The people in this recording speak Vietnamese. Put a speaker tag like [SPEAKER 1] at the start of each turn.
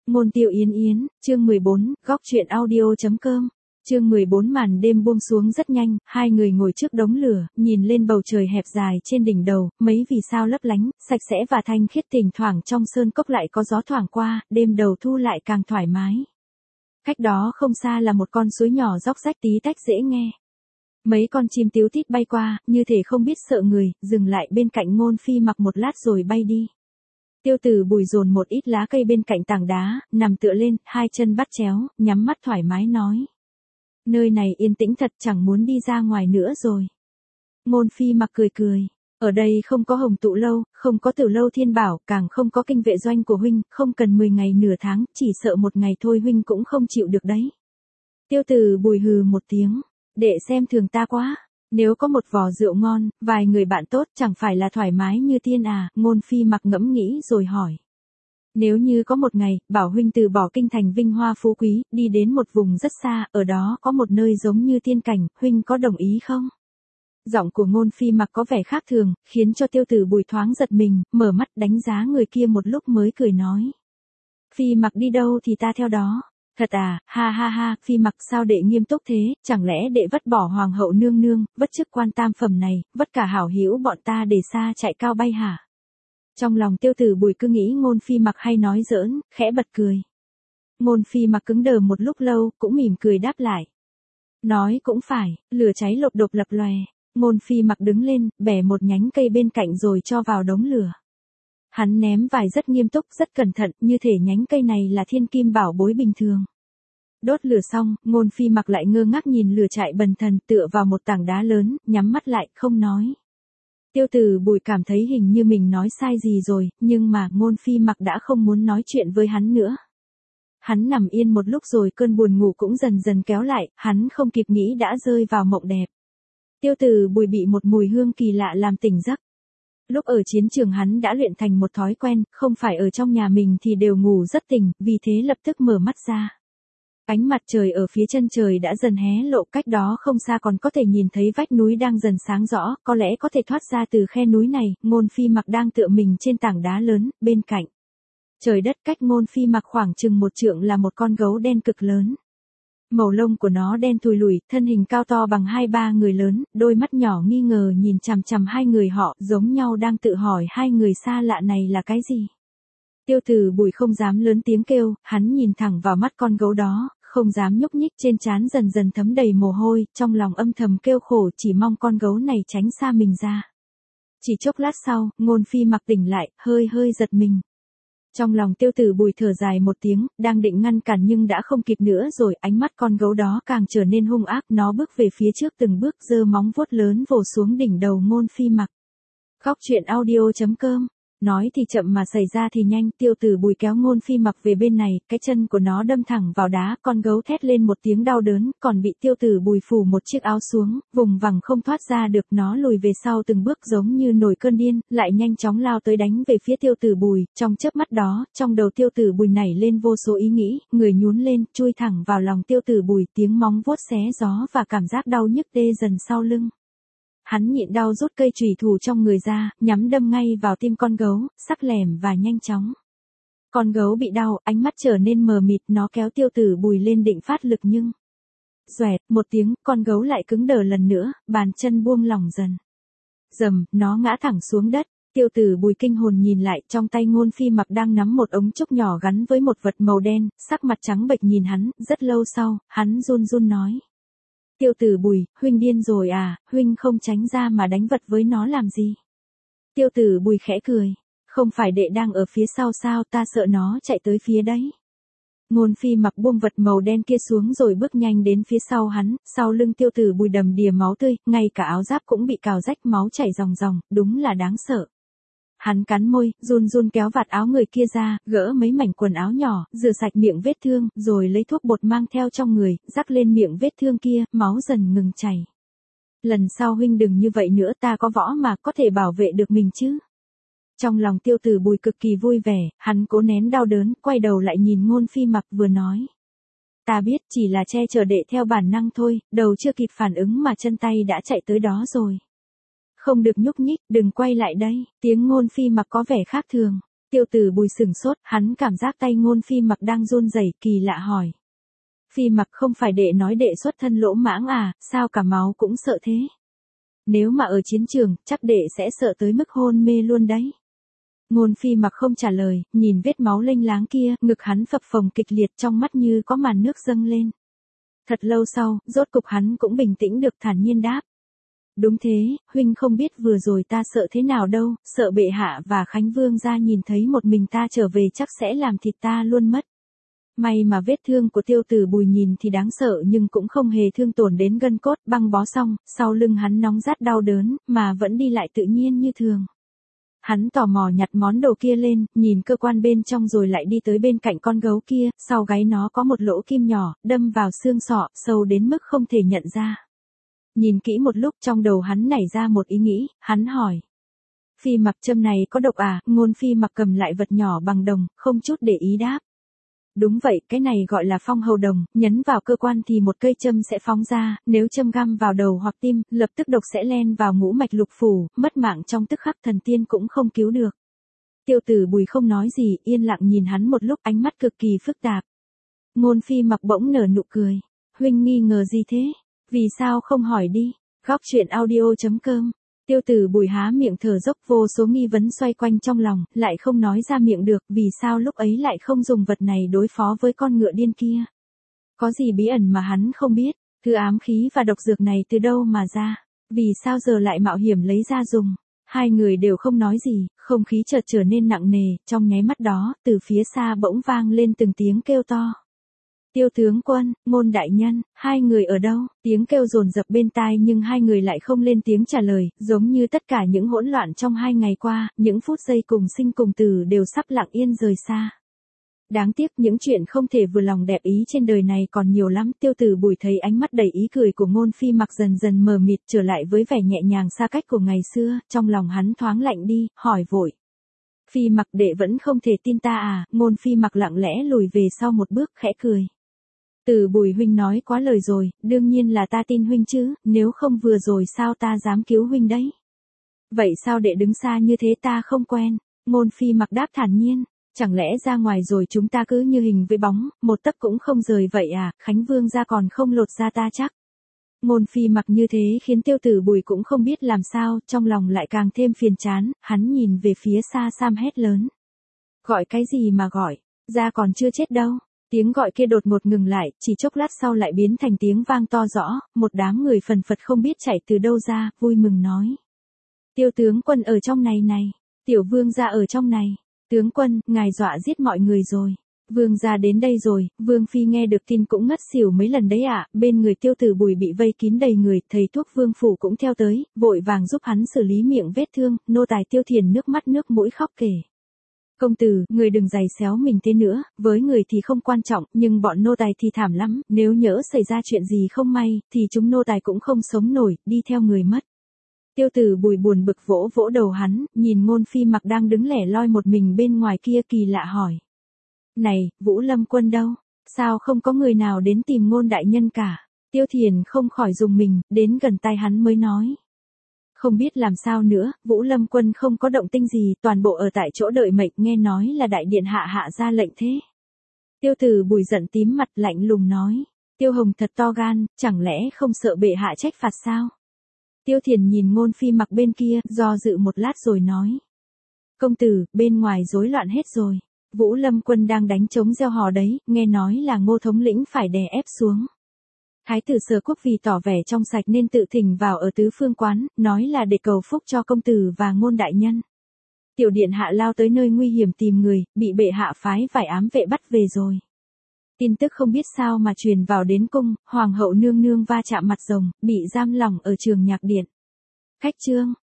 [SPEAKER 1] Ngôn Tiêu Yến Yến, chương 14, góc truyện audio.com. Chương 14 màn đêm buông xuống rất nhanh, hai người ngồi trước đống lửa, nhìn lên bầu trời hẹp dài trên đỉnh đầu, mấy vì sao lấp lánh, sạch sẽ và thanh khiết, thỉnh thoảng trong sơn cốc lại có gió thoảng qua, đêm đầu thu lại càng thoải mái. Cách đó không xa là một con suối nhỏ róc rách tí tách dễ nghe. Mấy con chim tíu tít bay qua, như thể không biết sợ người, dừng lại bên cạnh Ngôn Phi Mặc một lát rồi bay đi. Tiêu Tử Bùi dồn một ít lá cây bên cạnh tảng đá, nằm tựa lên, hai chân bắt chéo, nhắm mắt thoải mái nói. Nơi này yên tĩnh thật, chẳng muốn đi ra ngoài nữa rồi. Ngôn Phi Mặc cười cười. Ở đây không có Hồng Tụ Lâu, không có Tử Lâu Thiên Bảo, càng không có kinh vệ doanh của huynh, không cần 10 ngày nửa tháng, chỉ sợ một ngày thôi huynh cũng không chịu được đấy. Tiêu Tử Bùi hừ một tiếng. Đệ xem thường ta quá. Nếu có một vò rượu ngon, vài người bạn tốt chẳng phải là thoải mái như tiên à, Ngôn Phi Mặc ngẫm nghĩ rồi hỏi. Nếu như có một ngày, bảo huynh từ bỏ kinh thành vinh hoa phú quý, đi đến một vùng rất xa, ở đó có một nơi giống như tiên cảnh, huynh có đồng ý không? Giọng của Ngôn Phi Mặc có vẻ khác thường, khiến cho Tiêu Tử Bùi thoáng giật mình, mở mắt đánh giá người kia một lúc mới cười nói. Phi Mặc đi đâu thì ta theo đó. Thật à, ha ha ha, Phi Mặc sao đệ nghiêm túc thế, chẳng lẽ đệ vứt bỏ hoàng hậu nương nương, vứt chức quan tam phẩm này, vứt cả hảo hữu bọn ta để xa chạy cao bay hả? Trong lòng Tiêu Tử Bùi cứ nghĩ Ngôn Phi Mặc hay nói giỡn, khẽ bật cười. Ngôn Phi Mặc cứng đờ một lúc lâu, cũng mỉm cười đáp lại. Nói cũng phải, lửa cháy lộp độp lập lòe. Ngôn Phi Mặc đứng lên, bẻ một nhánh cây bên cạnh rồi cho vào đống lửa. Hắn ném vài rất nghiêm túc, rất cẩn thận, như thể nhánh cây này là thiên kim bảo bối bình thường. Đốt lửa xong, Ngôn Phi Mặc lại ngơ ngác nhìn lửa trại bần thần, tựa vào một tảng đá lớn, nhắm mắt lại, không nói. Tiêu Tử Bùi cảm thấy hình như mình nói sai gì rồi, nhưng mà Ngôn Phi Mặc đã không muốn nói chuyện với hắn nữa. Hắn nằm yên một lúc rồi cơn buồn ngủ cũng dần dần kéo lại, hắn không kịp nghĩ đã rơi vào mộng đẹp. Tiêu Tử Bùi bị một mùi hương kỳ lạ làm tỉnh giấc. Lúc ở chiến trường hắn đã luyện thành một thói quen, không phải ở trong nhà mình thì đều ngủ rất tỉnh, vì thế lập tức mở mắt ra. Ánh mặt trời ở phía chân trời đã dần hé lộ, cách đó không xa còn có thể nhìn thấy vách núi đang dần sáng rõ, có lẽ có thể thoát ra từ khe núi này. Ngôn Phi Mặc đang tựa mình trên tảng đá lớn, bên cạnh. Trời đất cách Ngôn Phi Mặc khoảng chừng 1 trượng là một con gấu đen cực lớn. Màu lông của nó đen thùi lùi, thân hình cao to bằng 2-3 người lớn, đôi mắt nhỏ nghi ngờ nhìn chằm chằm hai người họ, giống nhau đang tự hỏi hai người xa lạ này là cái gì. Tiêu Tử Bùi không dám lớn tiếng kêu, hắn nhìn thẳng vào mắt con gấu đó, không dám nhúc nhích, trên trán dần dần thấm đầy mồ hôi, trong lòng âm thầm kêu khổ, chỉ mong con gấu này tránh xa mình ra. Chỉ chốc lát sau, Ngôn Phi Mặc tỉnh lại, hơi giật mình. Trong lòng Tiêu Tử Bùi thở dài một tiếng, đang định ngăn cản nhưng đã không kịp nữa rồi, ánh mắt con gấu đó càng trở nên hung ác, nó bước về phía trước từng bước, giơ móng vuốt lớn vồ xuống đỉnh đầu Ngôn Phi Mặc. Góc truyện audio.com. Nói thì chậm mà xảy ra thì nhanh, Tiêu Tử Bùi kéo Ngôn Phi Mặc về bên này, cái chân của nó đâm thẳng vào đá, con gấu thét lên một tiếng đau đớn, còn bị Tiêu Tử Bùi phủ một chiếc áo xuống, vùng vằng không thoát ra được, nó lùi về sau từng bước giống như nổi cơn điên, lại nhanh chóng lao tới đánh về phía Tiêu Tử Bùi. Trong chớp mắt đó, trong đầu Tiêu Tử Bùi nảy lên vô số ý nghĩ, người nhún lên, chui thẳng vào lòng Tiêu Tử Bùi, tiếng móng vuốt xé gió và cảm giác đau nhức tê dần sau lưng. Hắn nhịn đau rút cây chùy thủ trong người ra, nhắm đâm ngay vào tim con gấu, sắc lẻm và nhanh chóng. Con gấu bị đau, ánh mắt trở nên mờ mịt, nó kéo Tiêu Tử Bùi lên định phát lực nhưng... Xoẹt, một tiếng, con gấu lại cứng đờ lần nữa, bàn chân buông lỏng dần. Rầm, nó ngã thẳng xuống đất. Tiêu Tử Bùi kinh hồn nhìn lại, trong tay Ngôn Phi Mặc đang nắm một ống trúc nhỏ gắn với một vật màu đen, sắc mặt trắng bệch nhìn hắn, rất lâu sau, hắn run run nói. Tiêu Tử Bùi, huynh điên rồi à, huynh không tránh ra mà đánh vật với nó làm gì? Tiêu Tử Bùi khẽ cười, không phải đệ đang ở phía sau sao, ta sợ nó chạy tới phía đấy. Ngôn Phi Mặc buông vật màu đen kia xuống rồi bước nhanh đến phía sau hắn, sau lưng Tiêu Tử Bùi đầm đìa máu tươi, ngay cả áo giáp cũng bị cào rách, máu chảy ròng ròng, đúng là đáng sợ. Hắn cắn môi, run run kéo vạt áo người kia ra, gỡ mấy mảnh quần áo nhỏ, rửa sạch miệng vết thương, rồi lấy thuốc bột mang theo trong người, rắc lên miệng vết thương kia, máu dần ngừng chảy. Lần sau huynh đừng như vậy nữa, ta có võ mà, có thể bảo vệ được mình chứ. Trong lòng Tiêu Tử Bùi cực kỳ vui vẻ, hắn cố nén đau đớn, quay đầu lại nhìn Ngôn Phi Mặc vừa nói. Ta biết chỉ là che chở đệ theo bản năng thôi, đầu chưa kịp phản ứng mà chân tay đã chạy tới đó rồi. Không được nhúc nhích, đừng quay lại đây, tiếng Ngôn Phi Mặc có vẻ khác thường. Tiêu Tử Bùi sửng sốt, hắn cảm giác tay Ngôn Phi Mặc đang run rẩy, kỳ lạ hỏi. Phi Mặc, không phải đệ nói đệ xuất thân lỗ mãng à, sao cả máu cũng sợ thế? Nếu mà ở chiến trường, chắc đệ sẽ sợ tới mức hôn mê luôn đấy. Ngôn Phi Mặc không trả lời, nhìn vết máu lênh láng kia, ngực hắn phập phồng kịch liệt, trong mắt như có màn nước dâng lên. Thật lâu sau, rốt cục hắn cũng bình tĩnh được, thản nhiên đáp. Đúng thế, huynh không biết vừa rồi ta sợ thế nào đâu, sợ bệ hạ và Khánh Vương gia nhìn thấy một mình ta trở về chắc sẽ làm thịt ta luôn mất. May mà vết thương của Tiêu Tử Bùi nhìn thì đáng sợ nhưng cũng không hề thương tổn đến gân cốt, băng bó xong, sau lưng hắn nóng rát đau đớn, mà vẫn đi lại tự nhiên như thường. Hắn tò mò nhặt món đồ kia lên, nhìn cơ quan bên trong rồi lại đi tới bên cạnh con gấu kia, sau gáy nó có một lỗ kim nhỏ, đâm vào xương sọ, sâu đến mức không thể nhận ra. Nhìn kỹ một lúc, trong đầu hắn nảy ra một ý nghĩ, hắn hỏi. Phi Mặc, châm này có độc à? Ngôn Phi Mặc cầm lại vật nhỏ bằng đồng, không chút để ý đáp. Đúng vậy, cái này gọi là phong hầu đồng, nhấn vào cơ quan thì một cây châm sẽ phóng ra, nếu châm găm vào đầu hoặc tim, lập tức độc sẽ len vào ngũ mạch lục phủ, mất mạng trong tức khắc, thần tiên cũng không cứu được. Tiêu Tử Bùi không nói gì, yên lặng nhìn hắn một lúc, ánh mắt cực kỳ phức tạp. Ngôn Phi Mặc bỗng nở nụ cười. Huynh nghi ngờ gì thế? Vì sao không hỏi đi? Góc truyện audio.com. Tiêu Tử Bùi há miệng thở dốc, vô số nghi vấn xoay quanh trong lòng, lại không nói ra miệng được, vì sao lúc ấy lại không dùng vật này đối phó với con ngựa điên kia? Có gì bí ẩn mà hắn không biết? Thứ ám khí và độc dược này từ đâu mà ra? Vì sao giờ lại mạo hiểm lấy ra dùng? Hai người đều không nói gì, không khí chợt trở nên nặng nề, trong nháy mắt đó, từ phía xa bỗng vang lên từng tiếng kêu to. Tiêu tướng quân, Ngôn đại nhân, hai người ở đâu? Tiếng kêu dồn dập bên tai nhưng hai người lại không lên tiếng trả lời, giống như tất cả những hỗn loạn trong 2 ngày qua, những phút giây cùng sinh cùng tử đều sắp lặng yên rời xa. Đáng tiếc những chuyện không thể vừa lòng đẹp ý trên đời này còn nhiều lắm. Tiêu Tử Bùi thấy ánh mắt đầy ý cười của Ngôn Phi Mặc dần dần mờ mịt trở lại với vẻ nhẹ nhàng xa cách của ngày xưa, trong lòng hắn thoáng lạnh đi, hỏi vội. Phi Mặc, đệ vẫn không thể tin ta à? Ngôn Phi Mặc lặng lẽ lùi về sau một bước, khẽ cười. Tử Bùi huynh nói quá lời rồi, đương nhiên là ta tin huynh chứ, nếu không vừa rồi sao ta dám cứu huynh đấy. Vậy sao đệ đứng xa như thế, ta không quen? Ngôn Phi Mặc đáp thản nhiên, chẳng lẽ ra ngoài rồi chúng ta cứ như hình với bóng, một tấc cũng không rời vậy à? Khánh Vương gia còn không lột ra ta chắc. Ngôn Phi Mặc như thế khiến Tiêu Tử Bùi cũng không biết làm sao, trong lòng lại càng thêm phiền chán, hắn nhìn về phía xa xăm hét lớn. Gọi cái gì mà gọi, ra còn chưa chết đâu. Tiếng gọi kia đột ngột ngừng lại, chỉ chốc lát sau lại biến thành tiếng vang to rõ, một đám người phần phật không biết chạy từ đâu ra, vui mừng nói. Tiêu tướng quân ở trong này này, tiểu vương gia ở trong này, tướng quân, ngài dọa giết mọi người rồi. Vương gia đến đây rồi, Vương Phi nghe được tin cũng ngất xỉu mấy lần đấy ạ. Bên người Tiêu Tử Bùi bị vây kín đầy người, thầy thuốc Vương Phủ cũng theo tới, vội vàng giúp hắn xử lý miệng vết thương, nô tài Tiêu Thiền nước mắt nước mũi khóc kể. Công tử, người đừng giày xéo mình thế nữa, với người thì không quan trọng, nhưng bọn nô tài thì thảm lắm, nếu nhỡ xảy ra chuyện gì không may, thì chúng nô tài cũng không sống nổi, đi theo người mất. Tiêu Tử Bùi buồn bực vỗ vỗ đầu hắn, nhìn Ngôn Phi Mặc đang đứng lẻ loi một mình bên ngoài kia, kỳ lạ hỏi. Này, Vũ Lâm Quân đâu? Sao không có người nào đến tìm Ngôn đại nhân cả? Tiêu Thiền không khỏi rùng mình, đến gần tai hắn mới nói. Không biết làm sao nữa, Vũ Lâm Quân không có động tĩnh gì, toàn bộ ở tại chỗ đợi mệnh, nghe nói là đại điện hạ ra lệnh thế. Tiêu Tử Bùi giận tím mặt, lạnh lùng nói. Tiêu Hồng thật to gan, chẳng lẽ không sợ bệ hạ trách phạt sao? Tiêu Thiền nhìn Ngôn Phi Mặc bên kia, do dự một lát rồi nói. Công tử, bên ngoài rối loạn hết rồi. Vũ Lâm Quân đang đánh trống reo hò đấy, nghe nói là Ngô thống lĩnh phải đè ép xuống. Thái tử Sở Quốc vì tỏ vẻ trong sạch nên tự thỉnh vào ở tứ phương quán, nói là để cầu phúc cho công tử và Ngôn đại nhân. Tiểu điện hạ lao tới nơi nguy hiểm tìm người, bị bệ hạ phái vài ám vệ bắt về rồi. Tin tức không biết sao mà truyền vào đến cung, hoàng hậu nương nương va chạm mặt rồng, bị giam lỏng ở trường nhạc điện. Khách trương,